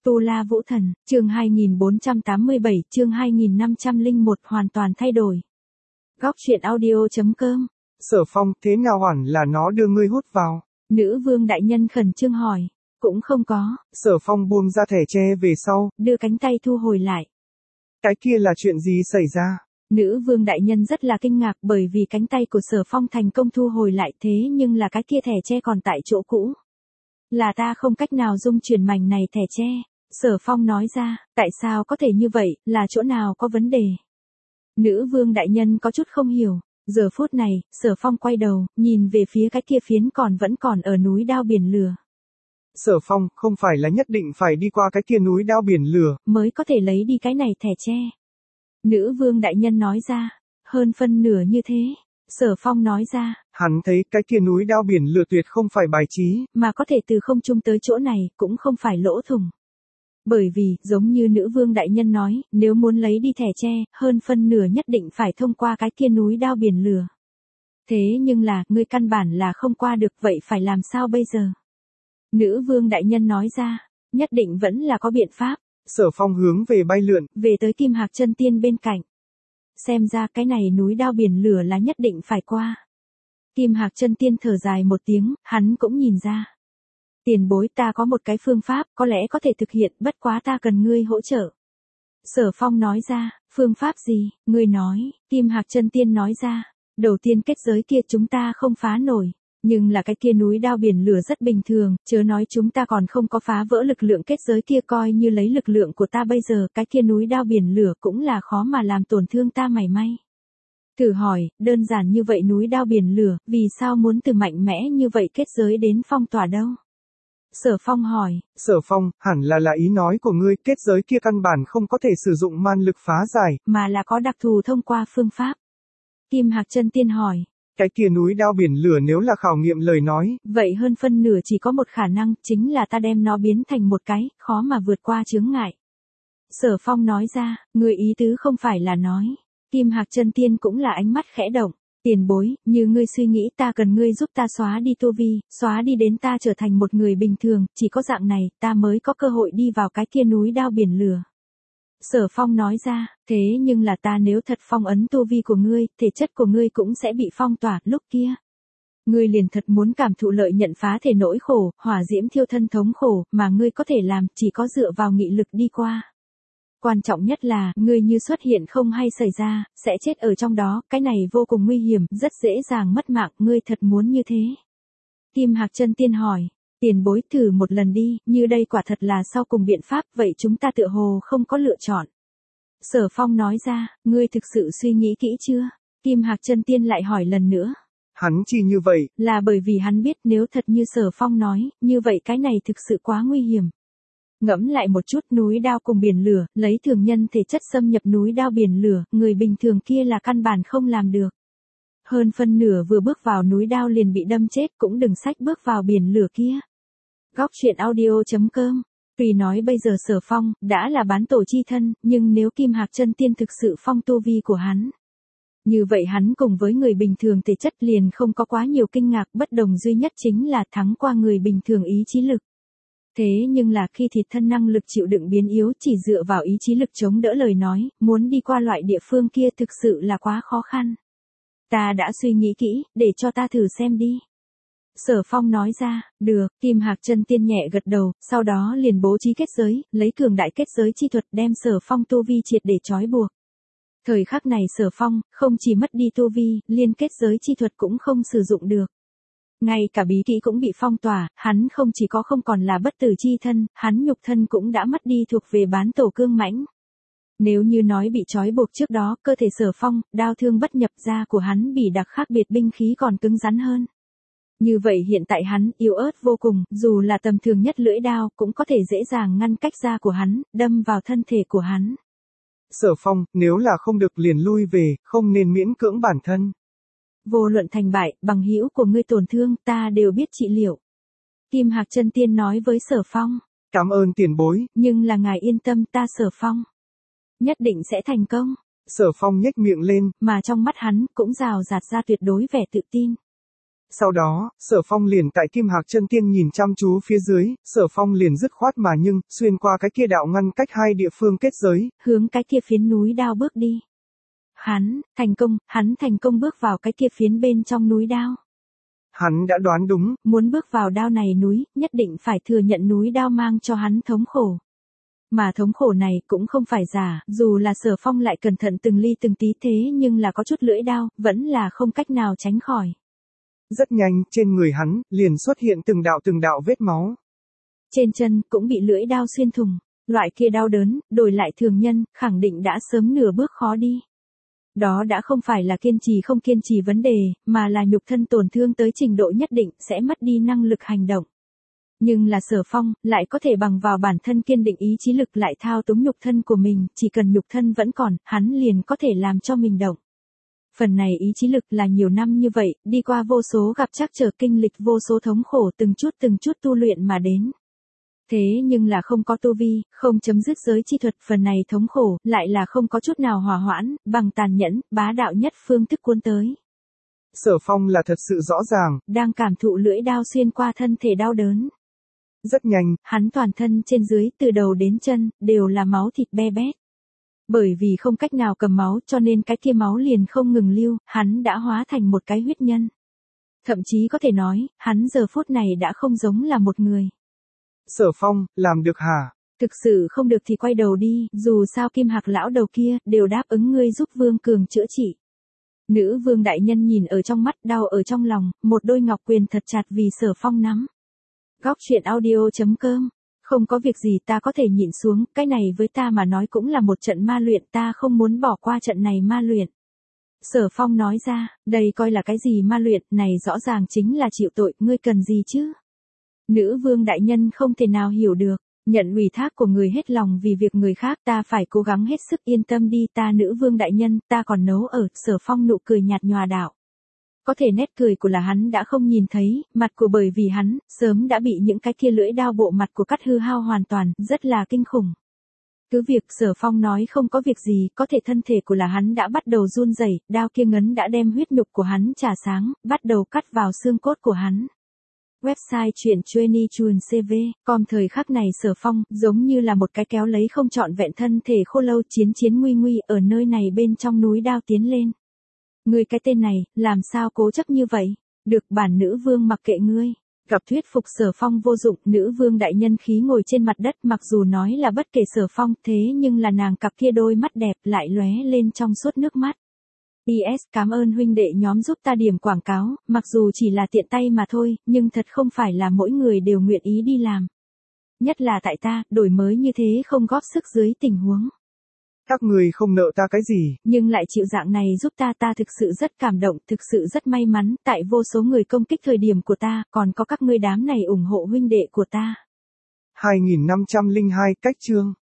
Tu La Vũ Thần, chương 2487, chương 2501 hoàn toàn thay đổi. Góc truyện audio.com. Sở Phong, thế nào hẳn là nó đưa ngươi hút vào? Nữ vương đại nhân khẩn trương hỏi. Cũng không có. Sở Phong buông ra thẻ tre về sau, đưa cánh tay thu hồi lại. Cái kia là chuyện gì xảy ra? Nữ vương đại nhân rất là kinh ngạc bởi vì cánh tay của Sở Phong thành công thu hồi lại, thế nhưng là cái kia thẻ tre còn tại chỗ cũ. Là ta không cách nào dung chuyển mảnh này thẻ tre. Sở Phong nói ra, tại sao có thể như vậy, là chỗ nào có vấn đề? Nữ vương đại nhân có chút không hiểu. Giờ phút này, Sở Phong quay đầu, nhìn về phía cái kia phiến vẫn còn ở núi đao biển lửa. Sở Phong, không phải là nhất định phải đi qua cái kia núi đao biển lửa mới có thể lấy đi cái này thẻ tre. Nữ vương đại nhân nói ra, hơn phân nửa như thế. Sở Phong nói ra, hắn thấy cái kia núi đao biển lửa tuyệt không phải bài trí, mà có thể từ không trung tới chỗ này, cũng không phải lỗ thủng. Bởi vì, giống như nữ vương đại nhân nói, nếu muốn lấy đi thẻ tre, hơn phân nửa nhất định phải thông qua cái kia núi đao biển lửa. Thế nhưng là, ngươi căn bản là không qua được, vậy phải làm sao bây giờ? Nữ vương đại nhân nói ra, nhất định vẫn là có biện pháp. Sở Phong hướng về bay lượn, về tới Kim Hạc Chân Tiên bên cạnh. Xem ra cái này núi đao biển lửa là nhất định phải qua. Kim Hạc Chân Tiên thở dài một tiếng, hắn cũng nhìn ra. Tiền bối, ta có một cái phương pháp, có lẽ có thể thực hiện, bất quá ta cần ngươi hỗ trợ. Sở Phong nói ra, phương pháp gì, ngươi nói, Kim Hạc Chân Tiên nói ra, đầu tiên kết giới kia chúng ta không phá nổi. Nhưng là cái kia núi đao biển lửa rất bình thường, chớ nói chúng ta còn không có phá vỡ lực lượng kết giới kia, coi như lấy lực lượng của ta bây giờ, cái kia núi đao biển lửa cũng là khó mà làm tổn thương ta mảy may. Thử hỏi, đơn giản như vậy núi đao biển lửa, vì sao muốn từ mạnh mẽ như vậy kết giới đến phong tỏa đâu? Sở Phong hỏi. Sở Phong, hẳn là ý nói của ngươi, kết giới kia căn bản không có thể sử dụng man lực phá giải, mà là có đặc thù thông qua phương pháp. Kim Hạc Chân Tiên hỏi. Cái kia núi đao biển lửa nếu là khảo nghiệm lời nói, vậy hơn phân nửa chỉ có một khả năng, chính là ta đem nó biến thành một cái, khó mà vượt qua chướng ngại. Sở Phong nói ra, người ý tứ không phải là nói. Kim Hạc Chân Tiên cũng là ánh mắt khẽ động. Tiền bối, như ngươi suy nghĩ, ta cần ngươi giúp ta xóa đi tu vi, xóa đi đến ta trở thành một người bình thường, chỉ có dạng này, ta mới có cơ hội đi vào cái kia núi đao biển lửa. Sở Phong nói ra, thế nhưng là ta nếu thật phong ấn tu vi của ngươi, thể chất của ngươi cũng sẽ bị phong tỏa, lúc kia. Ngươi liền thật muốn cảm thụ lợi nhận phá thể nỗi khổ, hỏa diễm thiêu thân thống khổ, mà ngươi có thể làm, chỉ có dựa vào nghị lực đi qua. Quan trọng nhất là, ngươi như xuất hiện không hay xảy ra, sẽ chết ở trong đó, cái này vô cùng nguy hiểm, rất dễ dàng mất mạng, ngươi thật muốn như thế. Kim Hạc Chân Tiên hỏi. Tiền bối, thử một lần đi, như đây quả thật là sau cùng biện pháp, vậy chúng ta tựa hồ không có lựa chọn. Sở Phong nói ra, ngươi thực sự suy nghĩ kỹ chưa? Kim Hạc Chân Tiên lại hỏi lần nữa. Hắn chi như vậy? Là bởi vì hắn biết nếu thật như Sở Phong nói, như vậy cái này thực sự quá nguy hiểm. Ngẫm lại một chút, núi đao cùng biển lửa, lấy thường nhân thể chất xâm nhập núi đao biển lửa, người bình thường kia là căn bản không làm được. Hơn phân nửa vừa bước vào núi đao liền bị đâm chết, cũng đừng sách bước vào biển lửa kia. Góc truyện audio.com. Tuy nói bây giờ Sở Phong đã là bán tổ chi thân, nhưng nếu Kim Hạc Chân Tiên thực sự phong tu vi của hắn, như vậy hắn cùng với người bình thường thể chất liền không có quá nhiều kinh ngạc, bất đồng duy nhất chính là thắng qua người bình thường ý chí lực. Thế nhưng là khi thịt thân năng lực chịu đựng biến yếu, chỉ dựa vào ý chí lực chống đỡ lời nói, muốn đi qua loại địa phương kia thực sự là quá khó khăn. Ta đã suy nghĩ kỹ, để cho ta thử xem đi. Sở Phong nói ra, được, Kim Hạc Chân Tiên nhẹ gật đầu, sau đó liền bố trí kết giới, lấy cường đại kết giới chi thuật đem Sở Phong tu vi triệt để trói buộc. Thời khắc này Sở Phong, không chỉ mất đi tu vi, liên kết giới chi thuật cũng không sử dụng được. Ngay cả bí kỹ cũng bị phong tỏa, hắn không chỉ có không còn là bất tử chi thân, hắn nhục thân cũng đã mất đi thuộc về bán tổ cương mãnh. Nếu như nói bị trói buộc trước đó, cơ thể Sở Phong, đao thương bất nhập, da của hắn bị đặc khác biệt binh khí còn cứng rắn hơn. Như vậy hiện tại hắn, yếu ớt vô cùng, dù là tầm thường nhất lưỡi đao, cũng có thể dễ dàng ngăn cách da của hắn, đâm vào thân thể của hắn. Sở Phong, nếu là không được liền lui về, không nên miễn cưỡng bản thân. Vô luận thành bại, bằng hữu của ngươi tổn thương, ta đều biết trị liệu. Kim Hạc Chân Tiên nói với Sở Phong. Cảm ơn tiền bối. Nhưng là ngài yên tâm, ta Sở Phong nhất định sẽ thành công. Sở Phong nhếch miệng lên, mà trong mắt hắn cũng rào rạt ra tuyệt đối vẻ tự tin. Sau đó, Sở Phong liền tại Kim Hạc chân tiên nhìn chăm chú phía dưới, Sở Phong liền dứt khoát mà nhưng, xuyên qua cái kia đạo ngăn cách hai địa phương kết giới, hướng cái kia phiến núi đao bước đi. Hắn thành công bước vào cái kia phiến bên trong núi đao. Hắn đã đoán đúng, muốn bước vào đao này núi, nhất định phải thừa nhận núi đao mang cho hắn thống khổ. Mà thống khổ này cũng không phải giả, dù là Sở Phong lại cẩn thận từng ly từng tí thế nhưng là có chút lưỡi đao, vẫn là không cách nào tránh khỏi. Rất nhanh, trên người hắn, liền xuất hiện từng đạo vết máu. Trên chân, cũng bị lưỡi đao xuyên thủng. Loại kia đau đớn, đổi lại thường nhân, khẳng định đã sớm nửa bước khó đi. Đó đã không phải là kiên trì không kiên trì vấn đề, mà là nhục thân tổn thương tới trình độ nhất định sẽ mất đi năng lực hành động. Nhưng là Sở Phong, lại có thể bằng vào bản thân kiên định ý chí lực lại thao túng nhục thân của mình, chỉ cần nhục thân vẫn còn, hắn liền có thể làm cho mình động. Phần này ý chí lực là nhiều năm như vậy, đi qua vô số gặp trắc trở kinh lịch vô số thống khổ từng chút tu luyện mà đến. Thế nhưng là không có tu vi, không chấm dứt giới chi thuật, phần này thống khổ, lại là không có chút nào hòa hoãn, bằng tàn nhẫn, bá đạo nhất phương thức cuốn tới. Sở Phong là thật sự rõ ràng, đang cảm thụ lưỡi đao xuyên qua thân thể đau đớn. Rất nhanh, hắn toàn thân trên dưới, từ đầu đến chân, đều là máu thịt be bét. Bởi vì không cách nào cầm máu cho nên cái kia máu liền không ngừng lưu, hắn đã hóa thành một cái huyết nhân. Thậm chí có thể nói, hắn giờ phút này đã không giống là một người. Sở Phong, làm được hả? Thực sự không được thì quay đầu đi, dù sao Kim Hạc lão đầu kia, đều đáp ứng ngươi giúp Vương Cường chữa trị. Nữ vương đại nhân nhìn ở trong mắt, đau ở trong lòng, một đôi ngọc quyền thật chặt vì Sở Phong nắm. Góc truyện audio.com. Không có việc gì ta có thể nhịn xuống, cái này với ta mà nói cũng là một trận ma luyện, ta không muốn bỏ qua trận này ma luyện. Sở Phong nói ra, đây coi là cái gì ma luyện, này rõ ràng chính là chịu tội, ngươi cần gì chứ? Nữ vương đại nhân không thể nào hiểu được, nhận ủy thác của người hết lòng vì việc người khác, ta phải cố gắng hết sức, yên tâm đi ta nữ vương đại nhân, ta còn nấu ở. Sở Phong nụ cười nhạt nhòa đạo. Có thể nét cười của là hắn đã không nhìn thấy, mặt của bởi vì hắn, sớm đã bị những cái kia lưỡi đao bộ mặt của cắt hư hao hoàn toàn, rất là kinh khủng. Cứ việc Sở Phong nói không có việc gì, có thể thân thể của là hắn đã bắt đầu run rẩy, đao kia ngấn đã đem huyết nhục của hắn trà sáng, bắt đầu cắt vào xương cốt của hắn. Website truyện com thời khắc này Sở Phong, giống như là một cái kéo lấy không trọn vẹn thân thể khô lâu chiến nguy ở nơi này bên trong núi đao tiến lên. Ngươi cái tên này, làm sao cố chấp như vậy? Được bản nữ vương mặc kệ ngươi. Gặp thuyết phục Sở Phong vô dụng, nữ vương đại nhân khí ngồi trên mặt đất, mặc dù nói là bất kể Sở Phong, thế nhưng là nàng cặp kia đôi mắt đẹp lại lóe lên trong suốt nước mắt. PS cảm ơn huynh đệ nhóm giúp ta điểm quảng cáo, mặc dù chỉ là tiện tay mà thôi, nhưng thật không phải là mỗi người đều nguyện ý đi làm. Nhất là tại ta, đổi mới như thế không góp sức dưới tình huống. Các người không nợ ta cái gì, nhưng lại chịu dạng này giúp ta thực sự rất cảm động, thực sự rất may mắn, tại vô số người công kích thời điểm của ta, còn có các ngươi đám này ủng hộ huynh đệ của ta. 2502 cách chương